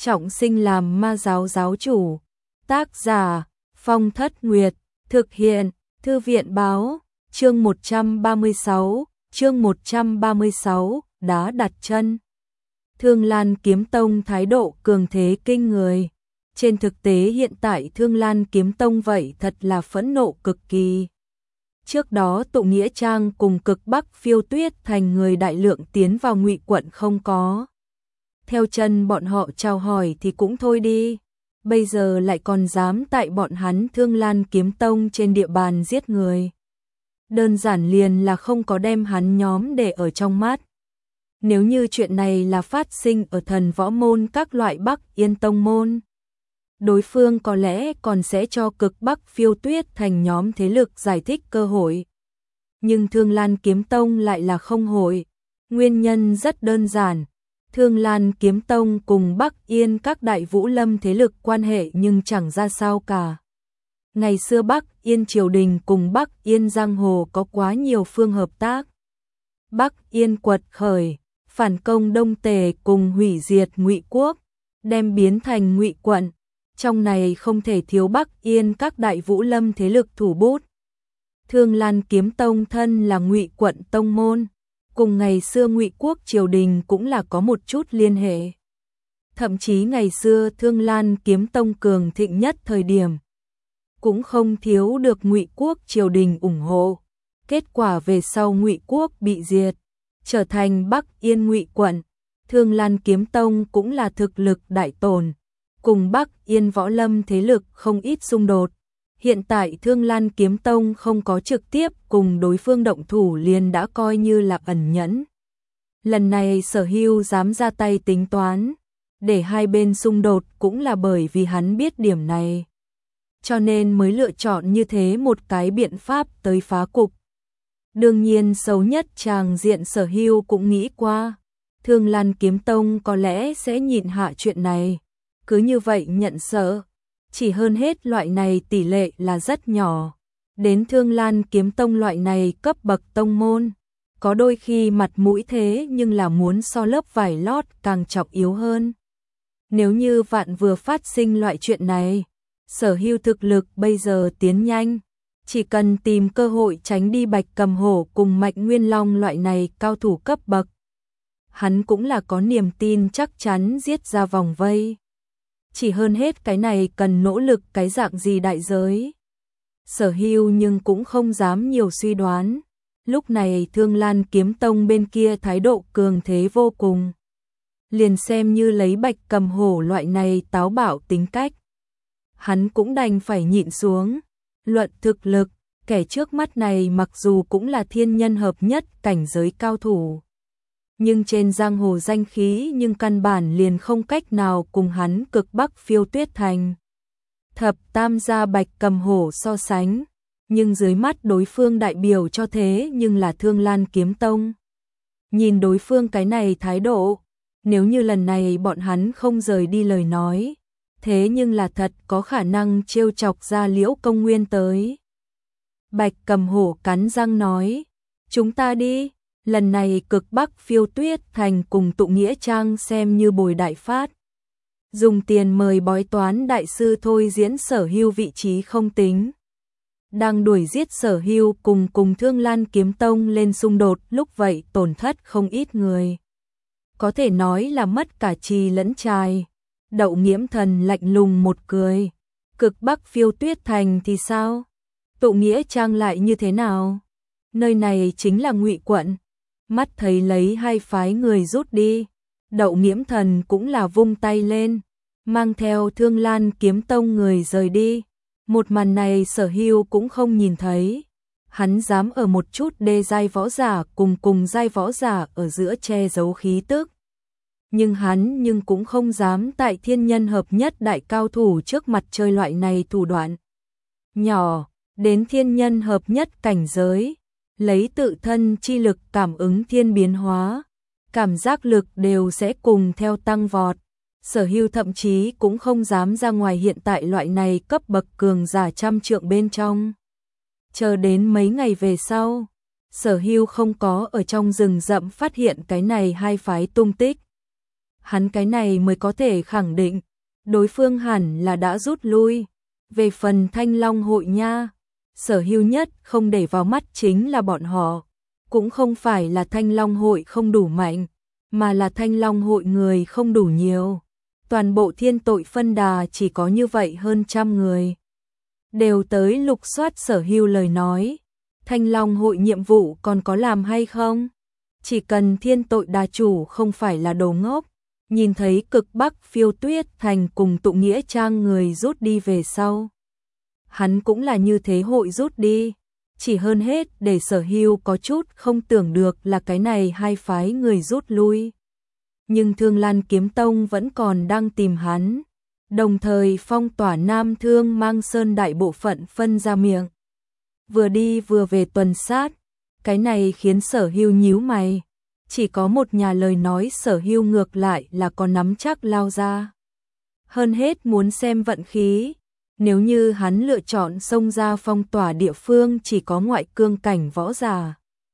trọng sinh làm ma giáo giáo chủ. Tác giả Phong Thất Nguyệt, thực hiện Thư viện Báo. Chương 136, đá đặt chân. Thương Lan Kiếm Tông thái độ cường thế kinh người. Trên thực tế hiện tại Thương Lan Kiếm Tông vậy thật là phẫn nộ cực kỳ. Trước đó Tụ Nghĩa Trang cùng Cực Bắc Phiêu Tuyết Thành người đại lượng tiến vào Ngụy quận không có. Theo chân bọn họ chào hỏi thì cũng thôi đi. Bây giờ lại còn dám tại bọn hắn Thương Lan Kiếm Tông trên địa bàn giết người. Đơn giản liền là không có đem hắn nhóm để ở trong mắt. Nếu như chuyện này là phát sinh ở Thần Võ Môn các loại Bắc Yên Tông môn, đối phương có lẽ còn sẽ cho Cực Bắc Phiêu Tuyết Thành nhóm thế lực giải thích cơ hội. Nhưng Thương Lan Kiếm Tông lại là không hội. Nguyên nhân rất đơn giản. Thương Lan Kiếm Tông cùng Bắc Yên các đại vũ lâm thế lực quan hệ nhưng chẳng ra sao cả. Ngày xưa Bắc Yên triều đình cùng Bắc Yên giang hồ có quá nhiều phương hợp tác. Bắc Yên quật khởi, phản công Đông Tề cùng hủy diệt Ngụy quốc, đem biến thành Ngụy quận. Trong này không thể thiếu Bắc Yên các đại vũ lâm thế lực thủ bút. Thương Lan Kiếm Tông thân là Ngụy quận tông môn, cùng ngày xưa Ngụy quốc triều đình cũng là có một chút liên hệ. Thậm chí ngày xưa Thương Lan Kiếm Tông cường thịnh nhất thời điểm, cũng không thiếu được Ngụy quốc triều đình ủng hộ. Kết quả về sau Ngụy quốc bị diệt, trở thành Bắc Yên Ngụy quận, Thương Lan Kiếm Tông cũng là thực lực đại tổn, cùng Bắc Yên võ lâm thế lực không ít xung đột. Hiện tại Thương Lan Kiếm Tông không có trực tiếp cùng đối phương động thủ liền đã coi như là ẩn nhẫn. Lần này Sở Hưu dám ra tay tính toán, để hai bên xung đột cũng là bởi vì hắn biết điểm này. Cho nên mới lựa chọn như thế một cái biện pháp tới phá cục. Đương nhiên xấu nhất tràng diện Sở Hưu cũng nghĩ qua. Thương Lan Kiếm Tông có lẽ sẽ nhịn hạ chuyện này. Cứ như vậy nhận sợ. Chỉ hơn hết loại này tỷ lệ là rất nhỏ. Đến Thương Lan Kiếm Tông loại này cấp bậc tông môn, có đôi khi mặt mũi thế nhưng là muốn so lớp vải lót càng trọng yếu hơn. Nếu như vạn vừa phát sinh loại chuyện này, Sở Hưu thực lực bây giờ tiến nhanh, chỉ cần tìm cơ hội tránh đi Bạch Cầm Hổ cùng Mạch Nguyên Long loại này cao thủ cấp bậc. Hắn cũng là có niềm tin chắc chắn giết ra vòng vây. Chỉ hơn hết cái này cần nỗ lực cái dạng gì đại giới. Sở Hưu nhưng cũng không dám nhiều suy đoán. Lúc này Thương Lan Kiếm Tông bên kia thái độ cường thế vô cùng. Liền xem như lấy Bạch Cầm Hổ loại này táo bạo tính cách, hắn cũng đành phải nhịn xuống. Luận thực lực, kẻ trước mắt này mặc dù cũng là thiên nhân hợp nhất cảnh giới cao thủ, nhưng trên giang hồ danh khí nhưng căn bản liền không cách nào cùng hắn Cực Bắc Phiêu Tuyết Thành thập tam gia Bạch Cầm Hổ so sánh. Nhưng dưới mắt đối phương đại biểu cho thế nhưng là Thương Lan Kiếm Tông. Nhìn đối phương cái này thái độ, nếu như lần này bọn hắn không rời đi lời nói, thế nhưng là thật có khả năng trêu chọc ra Liễu Công Nguyên tới. Bạch Cầm Hổ cắn răng nói, chúng ta đi, lần này Cực Bắc Phiêu Tuyết Thành cùng Tụ Nghĩa Trang xem như bồi đại phát. Dùng tiền mời bói toán đại sư thôi diễn Sở Hưu vị trí không tính. Đang đuổi giết Sở Hưu cùng Thương Lan Kiếm Tông lên xung đột lúc vậy tổn thất không ít người. Có thể nói là mất cả trì lẫn trài. Đậu Nghiễm Thần lạnh lùng một cười. Cực Bắc Phiêu Tuyết Thành thì sao? Tụ Nghĩa Trang lại như thế nào? Nơi này chính là Ngụy quận. Mắt thấy lấy hai phái người rút đi, Đậu Nghiễm Thần cũng là vung tay lên, mang theo Thương Lan Kiếm Tông người rời đi. Một màn này Sở Hưu cũng không nhìn thấy. Hắn dám ở một chút đê giai võ giả cùng giai võ giả ở giữa che giấu khí tức. Nhưng hắn cũng không dám tại thiên nhân hợp nhất đại cao thủ trước mặt chơi loại này thủ đoạn. Nhỏ, đến thiên nhân hợp nhất cảnh giới, lấy tự thân chi lực cảm ứng thiên biến hóa, cảm giác lực đều sẽ cùng theo tăng vọt. Sở Hưu thậm chí cũng không dám ra ngoài hiện tại loại này cấp bậc cường giả trăm trượng bên trong. Chờ đến mấy ngày về sau, Sở Hưu không có ở trong rừng rậm phát hiện cái này hai phái tung tích. hắn cái này mới có thể khẳng định, đối phương hẳn là đã rút lui. Về phần Thanh Long hội nha, Sở Hưu nhất không để vào mắt chính là bọn họ, cũng không phải là Thanh Long hội không đủ mạnh, mà là Thanh Long hội người không đủ nhiều. Toàn bộ Thiên Tội phân đà chỉ có như vậy hơn 100 người. Đều tới lục soát Sở Hưu lời nói, Thanh Long hội nhiệm vụ còn có làm hay không? Chỉ cần Thiên Tội đà chủ không phải là đồ ngốc, nhìn thấy cực Bắc Phiêu Tuyết Thành cùng Tụ Nghĩa Trang người rút đi về sau. Hắn cũng là như thế hội rút đi, chỉ hơn hết để Sở Hưu có chút không tưởng được là cái này hai phái người rút lui. Nhưng Thương Lan Kiếm Tông vẫn còn đang tìm hắn, đồng thời phong tỏa Nam Thương Mang Sơn đại bộ phận phân ra miệng. Vừa đi vừa về tuần sát, cái này khiến Sở Hưu nhíu mày. Chỉ có một nhà lời nói Sở Hưu ngược lại là có nắm chắc lao ra. Hơn hết muốn xem vận khí, nếu như hắn lựa chọn xông ra phong tỏa địa phương chỉ có ngoại cương cảnh võ giả.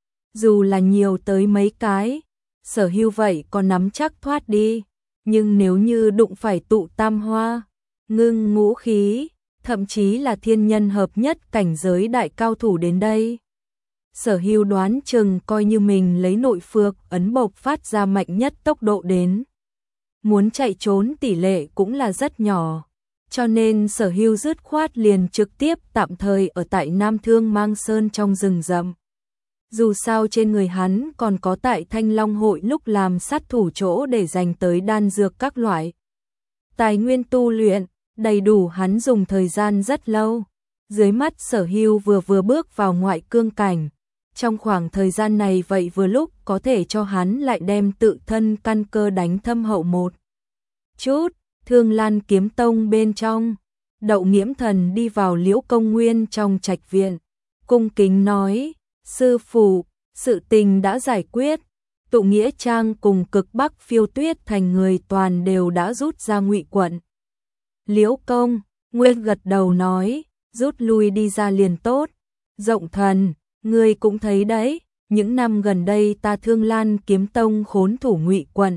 Dù là nhiều tới mấy cái, Sở Hưu vậy có nắm chắc thoát đi, nhưng nếu như đụng phải tụ tam hoa, ngưng ngũ khí, thậm chí là thiên nhân hợp nhất cảnh giới đại cao thủ đến đây. Sở Hưu đoán chừng coi như mình lấy nội phược ấn bộc phát ra mạnh nhất tốc độ đến. Muốn chạy trốn tỷ lệ cũng là rất nhỏ, cho nên Sở Hưu dứt khoát liền trực tiếp tạm thời ở tại Nam Thương Mang Sơn trong rừng rậm. Dù sao trên người hắn còn có tại Thanh Long hội lúc làm sát thủ chỗ để dành tới đan dược các loại. Tài nguyên tu luyện, đầy đủ hắn dùng thời gian rất lâu. Dưới mắt Sở Hưu vừa bước vào ngoại cương cảnh. Trong khoảng thời gian này vậy vừa lúc có thể cho hắn lại đem tự thân căn cơ đánh thâm hậu một chút. Thương Lan Kiếm Tông bên trong, Đậu Nghiễm Thần đi vào Liễu Công Nguyên trong trạch viện, cung kính nói: sư phụ, sự tình đã giải quyết, Tụ Nghĩa Trang cùng cực Bắc Phiêu Tuyết Thành người toàn đều đã rút ra Ngụy quận. Liễu Công Nguyên gật đầu nói: rút lui đi ra liền tốt. Rộng Thần, ngươi cũng thấy đấy, những năm gần đây ta Thương Lan Kiếm Tông khốn thủ Ngụy quận.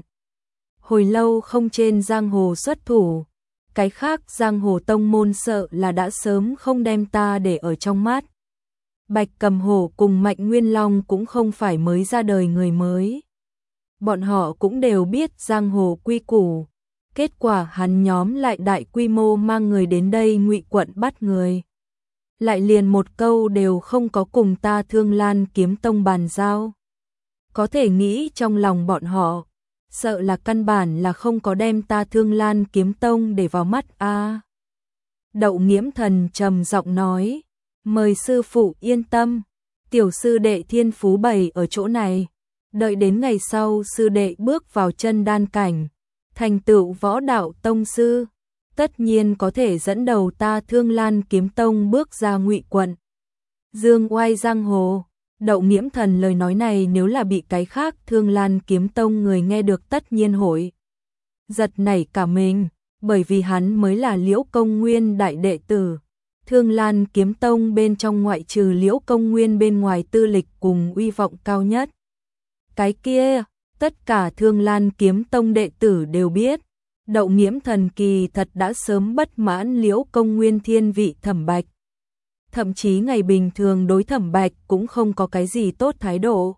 Hồi lâu không trên giang hồ xuất thủ, cái khác giang hồ tông môn sợ là đã sớm không đem ta để ở trong mắt. Bạch Cầm Hổ cùng Mạnh Nguyên Long cũng không phải mới ra đời người mới. Bọn họ cũng đều biết giang hồ quy củ. Kết quả hắn nhóm lại đại quy mô mang người đến đây Ngụy quận bắt người. Lại liền một câu đều không có cùng ta Thương Lan Kiếm Tông bàn giao. Có thể nghĩ trong lòng bọn họ, sợ là căn bản là không có đem ta Thương Lan Kiếm Tông để vào mắt a. Đậu Nghiễm Thần trầm giọng nói: mời sư phụ yên tâm, tiểu sư đệ thiên phú bày ở chỗ này, đợi đến ngày sau sư đệ bước vào chân đan cảnh, thành tựu võ đạo tông sư, tất nhiên có thể dẫn đầu ta Thương Lan Kiếm Tông bước ra Ngụy quận. Dương oai giang hồ. Đậu Nghiễm Thần lời nói này nếu là bị cái khác Thương Lan Kiếm Tông người nghe được tất nhiên hội giật nảy cả mình, bởi vì hắn mới là Liễu Công Nguyên đại đệ tử. Thương Lan Kiếm Tông bên trong ngoại trừ Liễu Công Nguyên bên ngoài tư lịch cùng uy vọng cao nhất. Cái kia, tất cả Thương Lan Kiếm Tông đệ tử đều biết, Đậu Nghiễm Thần kỳ thật đã sớm bất mãn Liễu Công Nguyên thiên vị Thẩm Bạch. Thậm chí ngày bình thường đối Thẩm Bạch cũng không có cái gì tốt thái độ.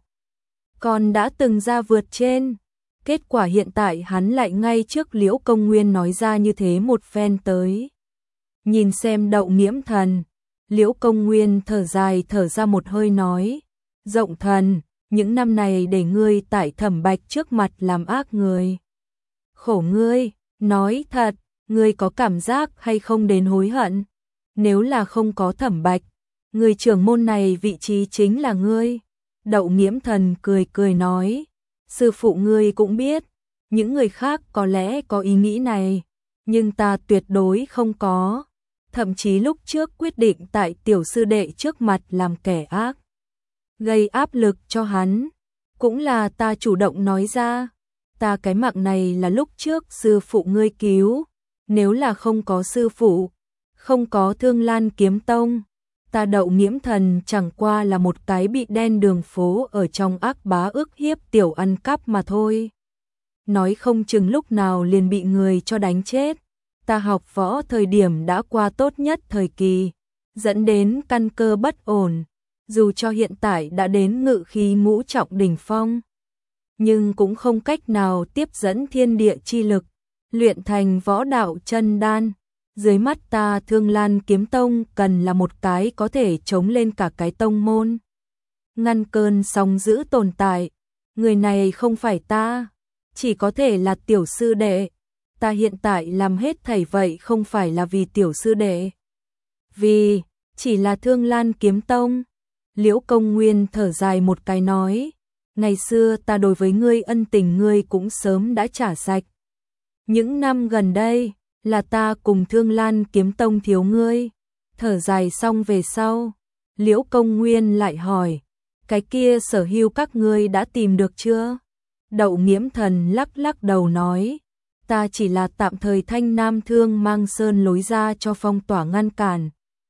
Còn đã từng ra vượt trên. Kết quả hiện tại hắn lại ngay trước Liễu Công Nguyên nói ra như thế một phen tới. Nhìn xem Đậu Nghiễm Thần, Liễu Công Nguyên thở dài thở ra một hơi nói: Rộng Thần, những năm này để ngươi tại Thẩm Bạch trước mặt làm ác người. Khổ ngươi, nói thật, ngươi có cảm giác hay không đến hối hận? Nếu là không có Thẩm Bạch, người trưởng môn này vị trí chính là ngươi. Đậu Nghiễm Thần cười cười nói: sư phụ ngươi cũng biết, những người khác có lẽ có ý nghĩ này, nhưng ta tuyệt đối không có. Thậm chí lúc trước quyết định tại tiểu sư đệ trước mặt làm kẻ ác, gây áp lực cho hắn, cũng là ta chủ động nói ra. Ta cái mạng này là lúc trước sư phụ ngươi cứu, nếu là không có sư phụ, không có Thương Lan Kiếm Tông, ta Đậu Nghiễm Thần chẳng qua là một cái bị đen đường phố ở trong ác bá ức hiếp tiểu ăn cắp mà thôi. nói không chừng lúc nào liền bị người cho đánh chết. Ta học võ thời điểm đã qua tốt nhất thời kỳ, dẫn đến căn cơ bất ổn, dù cho hiện tại đã đến ngự khí ngũ trọng đỉnh phong, nhưng cũng không cách nào tiếp dẫn thiên địa chi lực, luyện thành võ đạo chân đan. Dưới mắt ta Thương Lan Kiếm Tông cần là một cái có thể chống lên cả cái tông môn, ngăn cơn sóng dữ tồn tại. Người này không phải ta, chỉ có thể là tiểu sư đệ. Ta hiện tại làm hết thảy vậy không phải là vì tiểu sư đệ, vì chỉ là Thương Lan Kiếm Tông. Liễu Công Nguyên thở dài một cái nói, ngày xưa ta đối với ngươi ân tình ngươi cũng sớm đã trả sạch. Những năm gần đây, là ta cùng Thương Lan Kiếm Tông thiếu ngươi. Thở dài xong về sau, Liễu Công Nguyên lại hỏi, cái kia Sở Hưu các ngươi đã tìm được chưa? Đậu Nghiễm Thần lắc lắc đầu nói, ta chỉ là tạm thời thanh Nam Thương Mang Sơn lối ra cho phong tỏa ngăn cản,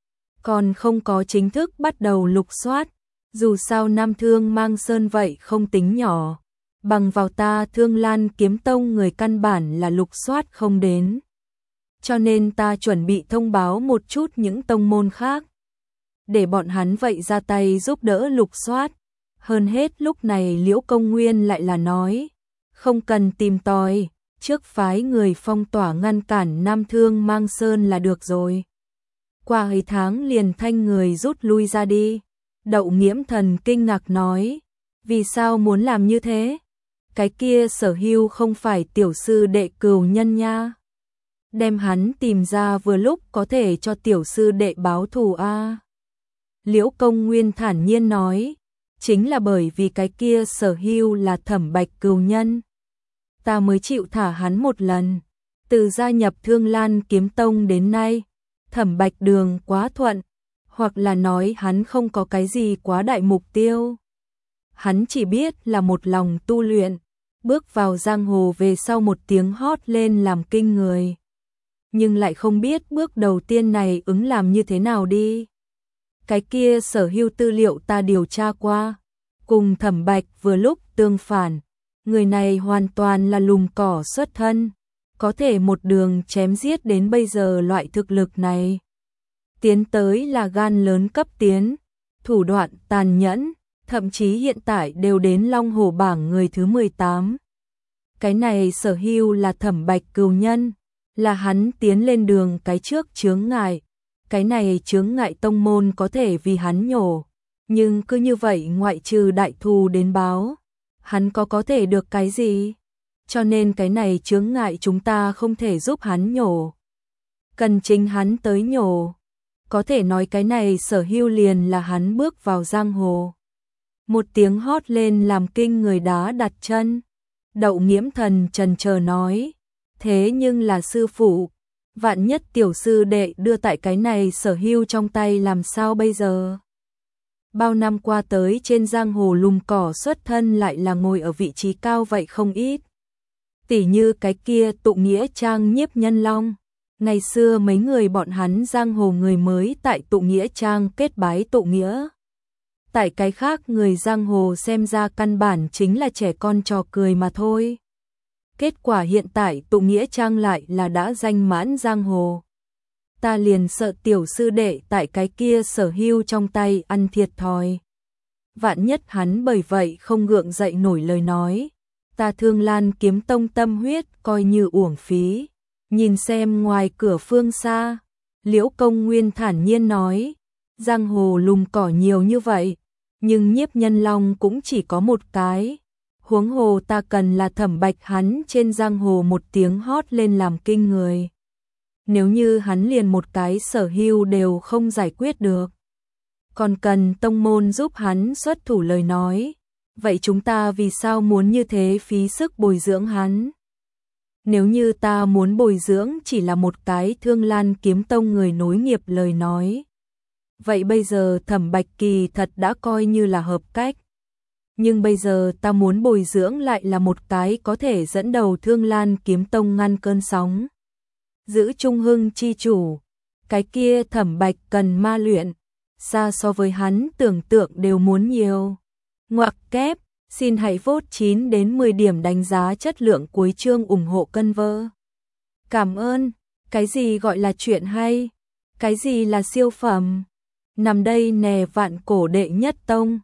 còn không có chính thức bắt đầu lục soát. Dù sao Nam Thương Mang Sơn vậy không tính nhỏ, bằng vào ta Thương Lan Kiếm Tông người căn bản là lục soát không đến. Cho nên ta chuẩn bị thông báo một chút những tông môn khác, để bọn hắn vậy ra tay giúp đỡ lục soát. Hơn hết lúc này Liễu Công Nguyên lại là nói, không cần tìm tòi, trước phái người phong tỏa ngăn cản Nam Thương Mang Sơn là được rồi. Qua ấy tháng liền thanh người rút lui ra đi. Đậu Nghiễm Thần kinh ngạc nói, vì sao muốn làm như thế? Cái kia Sở Hưu không phải tiểu sư đệ cừu nhân nha. Đem hắn tìm ra vừa lúc có thể cho tiểu sư đệ báo thù a. Liễu Công Nguyên thản nhiên nói, chính là bởi vì cái kia Sở Hưu là Thẩm Bạch cừu nhân, ta mới chịu thả hắn một lần. Từ gia nhập Thương Lan Kiếm Tông đến nay, Thẩm Bạch đường quá thuận, hoặc là nói hắn không có cái gì quá đại mục tiêu. Hắn chỉ biết là một lòng tu luyện, bước vào giang hồ về sau một tiếng hót lên làm kinh người. Nhưng lại không biết bước đầu tiên này ứng làm như thế nào đi. Cái kia Sở Hưu tư liệu ta điều tra qua, cùng Thẩm Bạch vừa lúc tương phản. Người này hoàn toàn là lùm cỏ xuất thân, có thể một đường chém giết đến bây giờ loại thực lực này. Tiến tới là gan lớn cấp tiến, thủ đoạn tàn nhẫn, thậm chí hiện tại đều đến Long Hổ bảng người thứ 18. Cái này Sở Hưu là Thẩm Bạch cừu nhân, là hắn tiến lên đường cái trước chướng ngại. Cái này chướng ngại tông môn có thể vì hắn nhổ, nhưng cứ như vậy ngoại trừ đại thù đến báo, hắn có thể được cái gì? Cho nên cái này chướng ngại chúng ta không thể giúp hắn nhổ, cần chính hắn tới nhổ. Có thể nói cái này Sở Hưu liền là hắn bước vào giang hồ. Một tiếng hót lên làm kinh người đá đặt chân. Đậu Nghiễm Thần chần chờ nói, thế nhưng là sư phụ, vạn nhất tiểu sư đệ đưa tại cái này Sở Hưu trong tay làm sao bây giờ? Bao năm qua tới trên giang hồ lùm cỏ xuất thân lại là ngồi ở vị trí cao vậy không ít. Tỉ như cái kia Tụ Nghĩa Trang Nhiếp Nhân Long. Ngày xưa mấy người bọn hắn giang hồ người mới tại Tụ Nghĩa Trang kết bái Tụ Nghĩa. Tại cái khác người giang hồ xem ra căn bản chính là trẻ con trò cười mà thôi. Kết quả hiện tại Tụ Nghĩa Trang lại là đã danh mãn giang hồ. Ta liền sợ tiểu sư đệ tại cái kia Sở Hưu trong tay ăn thiệt thòi. Vạn nhất hắn bởi vậy không gượng dậy nổi lời nói, ta Thương Lan Kiếm Tông tâm huyết coi như uổng phí. Nhìn xem ngoài cửa phương xa, Liễu Công Nguyên thản nhiên nói, giang hồ lùm cỏ nhiều như vậy, nhưng Nhiếp Nhân Long cũng chỉ có một cái. Huống hồ ta cần là Thẩm Bạch hắn trên giang hồ một tiếng hót lên làm kinh người. Nếu như hắn liền một cái Sở Hưu đều không giải quyết được, còn cần tông môn giúp hắn xuất thủ lời nói, vậy chúng ta vì sao muốn như thế phí sức bồi dưỡng hắn? Nếu như ta muốn bồi dưỡng chỉ là một cái Thương Lan Kiếm Tông người nối nghiệp lời nói, vậy bây giờ Thẩm Bạch kỳ thật đã coi như là hợp cách. Nhưng bây giờ ta muốn bồi dưỡng lại là một cái có thể dẫn đầu Thương Lan Kiếm Tông ngăn cơn sóng, giữ trung hưng chi chủ. Cái kia Thẩm Bạch cần ma luyện, xa so với hắn tưởng tượng đều muốn nhiều. Ngoặc kép, Xin hãy vote 9 đến 10 điểm đánh giá chất lượng cuối chương ủng hộ cân vơ. Cảm ơn. Cái gì gọi là chuyện hay? Cái gì là siêu phẩm? Nằm đây nè vạn cổ đệ nhất tông.